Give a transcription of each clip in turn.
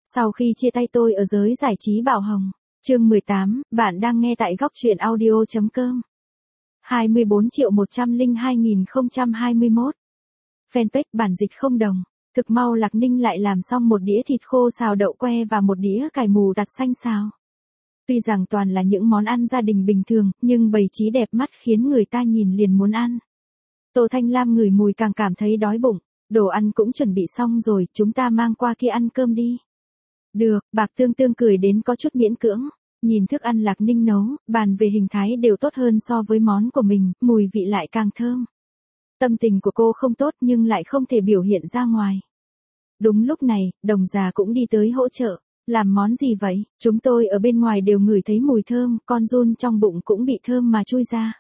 Sau khi chia tay tôi ở giới giải trí Bảo Hồng. Chương 18, bạn đang nghe tại góc truyện audio.com. 24.102.021. Fanpage bản dịch không đồng. Thực mau Lạc Ninh lại làm xong một đĩa thịt khô xào đậu que và một đĩa cải mù tạt xanh xào. Tuy rằng toàn là những món ăn gia đình bình thường, nhưng bày trí đẹp mắt khiến người ta nhìn liền muốn ăn. Tô Thanh Lam ngửi mùi càng cảm thấy đói bụng. Đồ ăn cũng chuẩn bị xong rồi, chúng ta mang qua kia ăn cơm đi. Được, Bạc Tương Tương cười đến có chút miễn cưỡng. Nhìn thức ăn Lạc Ninh nấu, bàn về hình thái đều tốt hơn so với món của mình, mùi vị lại càng thơm. Tâm tình của cô không tốt nhưng lại không thể biểu hiện ra ngoài. Đúng lúc này, Đồng già cũng đi tới hỗ trợ. Làm món gì vậy? Chúng tôi ở bên ngoài đều ngửi thấy mùi thơm, con giun trong bụng cũng bị thơm mà chui ra.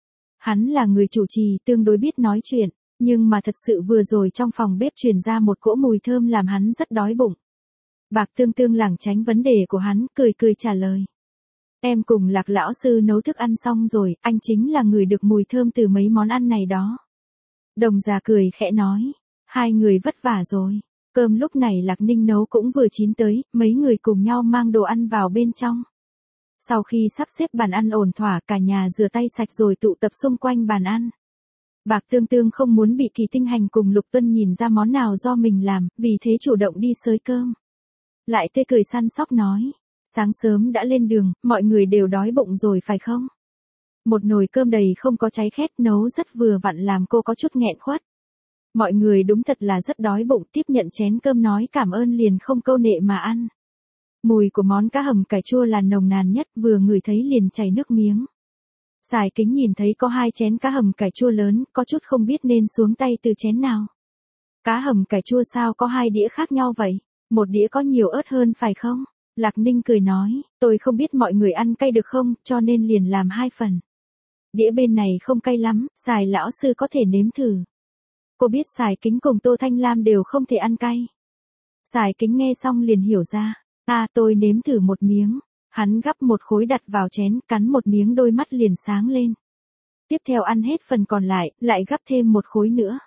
Hắn là người chủ trì, tương đối biết nói chuyện, nhưng mà thật sự vừa rồi trong phòng bếp truyền ra một cỗ mùi thơm làm hắn rất đói bụng. Bạc Tương Tương lảng tránh vấn đề của hắn, cười cười trả lời. Em cùng Lạc lão sư nấu thức ăn xong rồi, anh chính là người được mùi thơm từ mấy món ăn này đó. Đồng già cười khẽ nói, hai người vất vả rồi. Cơm lúc này Lạc Ninh nấu cũng vừa chín tới, mấy người cùng nhau mang đồ ăn vào bên trong. Sau khi sắp xếp bàn ăn ổn thỏa, cả nhà rửa tay sạch rồi tụ tập xung quanh bàn ăn. Bạc Tương Tương không muốn bị Kỳ Tinh Hành cùng Lục Tuân nhìn ra món nào do mình làm, vì thế chủ động đi xới cơm. Lại tê cười săn sóc nói, sáng sớm đã lên đường, mọi người đều đói bụng rồi phải không? Một nồi cơm đầy không có cháy khét nấu rất vừa vặn làm cô có chút nghẹn khuất. Mọi người đúng thật là rất đói bụng, tiếp nhận chén cơm nói cảm ơn liền không câu nệ mà ăn. Mùi của món cá hầm cải chua là nồng nàn nhất, vừa ngửi thấy liền chảy nước miếng. Sài Kính nhìn thấy có 2 chén cá hầm cải chua lớn, có chút không biết nên xuống tay từ chén nào. Cá hầm cải chua sao có 2 đĩa khác nhau vậy? Một đĩa có nhiều ớt hơn phải không? Lạc Ninh cười nói, tôi không biết mọi người ăn cay được không, cho nên liền làm 2 phần. Đĩa bên này không cay lắm, Sài lão sư có thể nếm thử. Cô biết Sài Kính cùng Tô Thanh Lam đều không thể ăn cay. Sài Kính nghe xong liền hiểu ra, tôi nếm thử một miếng. Hắn gắp một khối đặt vào chén, cắn một miếng đôi mắt liền sáng lên. Tiếp theo ăn hết phần còn lại gắp thêm một khối nữa.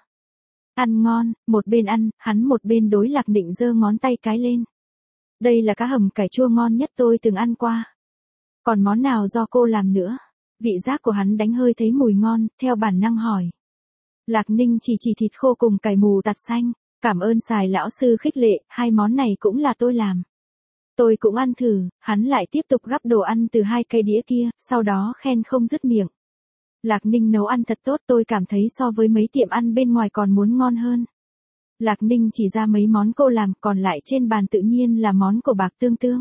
Ăn ngon, một bên ăn, hắn một bên đối Lạc Định giơ ngón tay cái lên. Đây là cá hầm cải chua ngon nhất tôi từng ăn qua. Còn món nào do cô làm nữa? Vị giác của hắn đánh hơi thấy mùi ngon, theo bản năng hỏi. Lạc Ninh chỉ thịt khô cùng cải mù tạt xanh, cảm ơn Sài lão sư khích lệ, 2 món này cũng là tôi làm. Tôi cũng ăn thử, hắn lại tiếp tục gắp đồ ăn từ 2 cây đĩa kia, sau đó khen không dứt miệng. Lạc Ninh nấu ăn thật tốt, tôi cảm thấy so với mấy tiệm ăn bên ngoài còn muốn ngon hơn. Lạc Ninh chỉ ra mấy món cô làm, còn lại trên bàn tự nhiên là món của Bạc Tương Tương.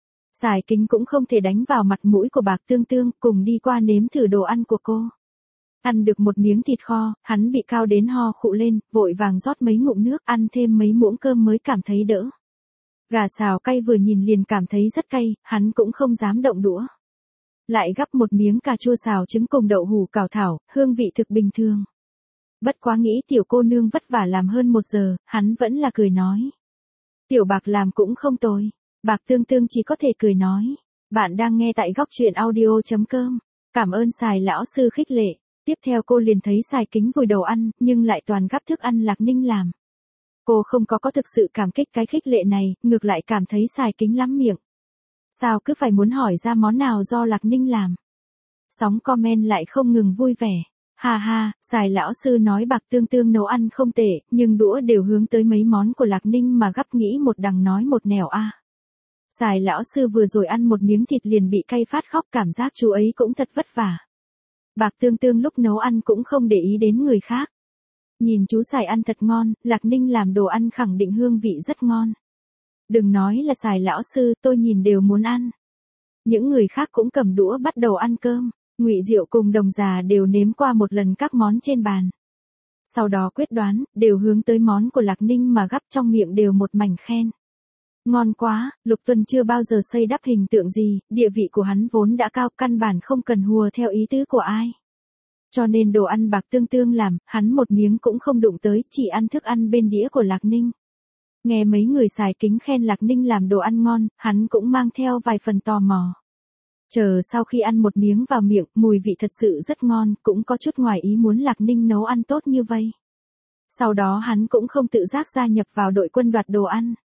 Sài Kính cũng không thể đánh vào mặt mũi của Bạc Tương Tương, cùng đi qua nếm thử đồ ăn của cô. Ăn được một miếng thịt kho, hắn bị cao đến ho khụ lên, vội vàng rót mấy ngụm nước, ăn thêm mấy muỗng cơm mới cảm thấy đỡ. Gà xào cay vừa nhìn liền cảm thấy rất cay, hắn cũng không dám động đũa. Lại gắp một miếng cà chua xào trứng cùng đậu hủ cảo thảo, hương vị thực bình thường. Bất quá nghĩ tiểu cô nương vất vả làm hơn 1 giờ, hắn vẫn là cười nói. Tiểu Bạc làm cũng không tồi. Bạc Tương Tương chỉ có thể cười nói. Bạn đang nghe tại góc truyện audio.com. Cảm ơn Sài lão sư khích lệ. Tiếp theo cô liền thấy Sài Kính vùi đầu ăn, nhưng lại toàn gắp thức ăn Lạc Ninh làm. Cô không có thực sự cảm kích cái khích lệ này, ngược lại cảm thấy Sài Kính lắm miệng. Sao cứ phải muốn hỏi ra món nào do Lạc Ninh làm? Sóng comment lại không ngừng vui vẻ. Ha ha, Sài lão sư nói Bạc Tương Tương nấu ăn không tệ, nhưng đũa đều hướng tới mấy món của Lạc Ninh mà gắp nghĩ một đằng nói một nẻo a. Sài lão sư vừa rồi ăn một miếng thịt liền bị cay phát khóc, cảm giác chú ấy cũng thật vất vả. Bạc Tương Tương lúc nấu ăn cũng không để ý đến người khác. Nhìn chú Sài ăn thật ngon, Lạc Ninh làm đồ ăn khẳng định hương vị rất ngon. Đừng nói là Sài lão sư, tôi nhìn đều muốn ăn. Những người khác cũng cầm đũa bắt đầu ăn cơm. Ngụy Diệu cùng Đồng già đều nếm qua một lần các món trên bàn. Sau đó quyết đoán, đều hướng tới món của Lạc Ninh mà gắp trong miệng đều một mảnh khen. Ngon quá, Lục Tuân chưa bao giờ xây đắp hình tượng gì, địa vị của hắn vốn đã cao, căn bản không cần hùa theo ý tứ của ai. Cho nên đồ ăn Bạc Tương Tương làm, hắn một miếng cũng không đụng tới, chỉ ăn thức ăn bên đĩa của Lạc Ninh. Nghe mấy người Sài Kính khen Lạc Ninh làm đồ ăn ngon, hắn cũng mang theo vài phần tò mò. Chờ sau khi ăn một miếng vào miệng, mùi vị thật sự rất ngon, cũng có chút ngoài ý muốn Lạc Ninh nấu ăn tốt như vậy. Sau đó hắn cũng không tự giác gia nhập vào đội quân đoạt đồ ăn.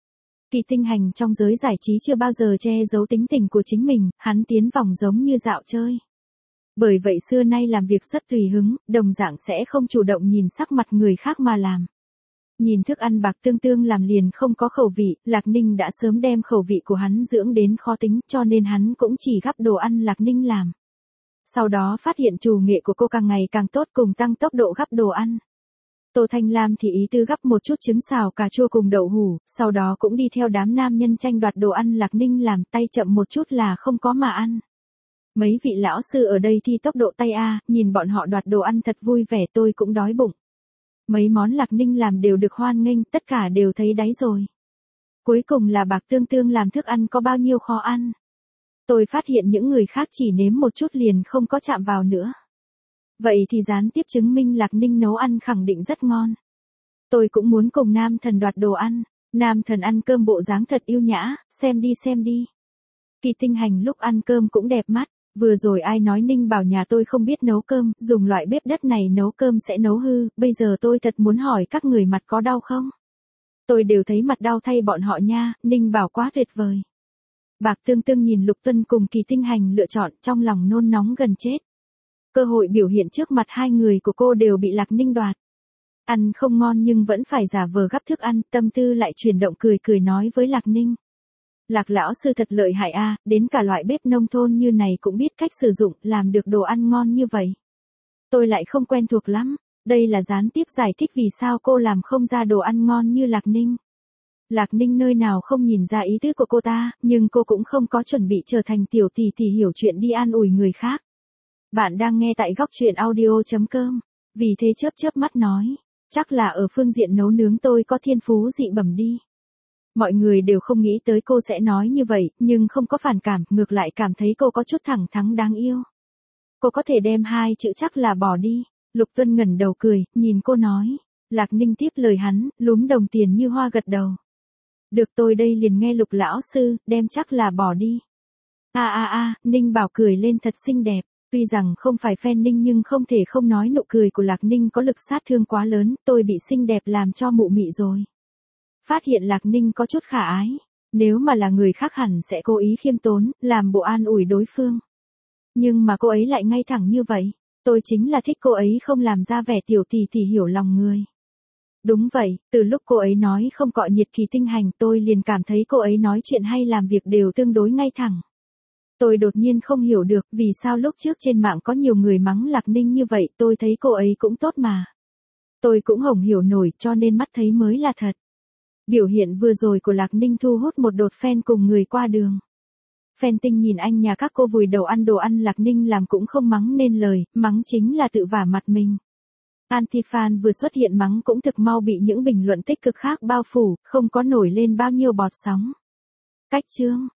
Kỳ Tinh Hành trong giới giải trí chưa bao giờ che giấu tính tình của chính mình, hắn tiến vòng giống như dạo chơi. Bởi vậy xưa nay làm việc rất tùy hứng, đồng dạng sẽ không chủ động nhìn sắc mặt người khác mà làm. Nhìn thức ăn Bạc Tương Tương làm liền không có khẩu vị, Lạc Ninh đã sớm đem khẩu vị của hắn dưỡng đến khó tính, cho nên hắn cũng chỉ gắp đồ ăn Lạc Ninh làm. Sau đó phát hiện trù nghệ của cô càng ngày càng tốt cùng tăng tốc độ gắp đồ ăn. Tô Thanh Lam thì ý tư gắp một chút trứng xào cà chua cùng đậu hủ, sau đó cũng đi theo đám nam nhân tranh đoạt đồ ăn Lạc Ninh làm, tay chậm một chút là không có mà ăn. Mấy vị lão sư ở đây thi tốc độ tay A, nhìn bọn họ đoạt đồ ăn thật vui vẻ, tôi cũng đói bụng. Mấy món Lạc Ninh làm đều được hoan nghênh, tất cả đều thấy đáy rồi. Cuối cùng là Bạc Tương Tương làm thức ăn có bao nhiêu khó ăn. Tôi phát hiện những người khác chỉ nếm một chút liền không có chạm vào nữa. Vậy thì gián tiếp chứng minh Lạc Ninh nấu ăn khẳng định rất ngon. Tôi cũng muốn cùng nam thần đoạt đồ ăn. Nam thần ăn cơm bộ dáng thật yêu nhã, xem đi xem đi. Kỳ Tinh Hành lúc ăn cơm cũng đẹp mắt. Vừa rồi ai nói Ninh bảo nhà tôi không biết nấu cơm, dùng loại bếp đất này nấu cơm sẽ nấu hư, bây giờ tôi thật muốn hỏi các người mặt có đau không? Tôi đều thấy mặt đau thay bọn họ nha, Ninh bảo quá tuyệt vời. Bạc Tương Tương nhìn Lục Tuân cùng Kỳ Tinh Hành lựa chọn, trong lòng nôn nóng gần chết. Cơ hội biểu hiện trước mặt hai người của cô đều bị Lạc Ninh đoạt. Ăn không ngon nhưng vẫn phải giả vờ gắp thức ăn, tâm tư lại chuyển động cười cười nói với Lạc Ninh. Lạc lão sư thật lợi hại a, đến cả loại bếp nông thôn như này cũng biết cách sử dụng, làm được đồ ăn ngon như vậy. Tôi lại không quen thuộc lắm, đây là gián tiếp giải thích vì sao cô làm không ra đồ ăn ngon như Lạc Ninh. Lạc Ninh nơi nào không nhìn ra ý tứ của cô ta, nhưng cô cũng không có chuẩn bị trở thành tiểu tỷ tỷ hiểu chuyện đi an ủi người khác. Bạn đang nghe tại góc truyện audio.com, vì thế chớp mắt nói, chắc là ở phương diện nấu nướng tôi có thiên phú dị bẩm đi. Mọi người đều không nghĩ tới cô sẽ nói như vậy, nhưng không có phản cảm, ngược lại cảm thấy cô có chút thẳng thắn đáng yêu. Cô có thể đem hai chữ chắc là bỏ đi. Lục Tuân ngẩng đầu cười, nhìn cô nói. Lạc Ninh tiếp lời hắn, lúm đồng tiền như hoa gật đầu. Được, tôi đây liền nghe Lục lão sư, đem chắc là bỏ đi. Ninh bảo cười lên thật xinh đẹp. Tuy rằng không phải fan Ninh nhưng không thể không nói nụ cười của Lạc Ninh có lực sát thương quá lớn, tôi bị xinh đẹp làm cho mụ mị rồi. Phát hiện Lạc Ninh có chút khả ái, nếu mà là người khác hẳn sẽ cố ý khiêm tốn, làm bộ an ủi đối phương. Nhưng mà cô ấy lại ngay thẳng như vậy, tôi chính là thích cô ấy không làm ra vẻ tiểu tỷ tỷ hiểu lòng người. Đúng vậy, từ lúc cô ấy nói không cọ nhiệt Kỳ Tinh Hành tôi liền cảm thấy cô ấy nói chuyện hay làm việc đều tương đối ngay thẳng. Tôi đột nhiên không hiểu được vì sao lúc trước trên mạng có nhiều người mắng Lạc Ninh như vậy, tôi thấy cô ấy cũng tốt mà. Tôi cũng không hiểu nổi cho nên mắt thấy mới là thật. Biểu hiện vừa rồi của Lạc Ninh thu hút một đột fan cùng người qua đường. Fan Tinh nhìn anh nhà các cô vùi đầu ăn đồ ăn Lạc Ninh làm cũng không mắng nên lời, mắng chính là tự vả mặt mình. Anti-fan vừa xuất hiện mắng cũng thực mau bị những bình luận tích cực khác bao phủ, không có nổi lên bao nhiêu bọt sóng. Cách chương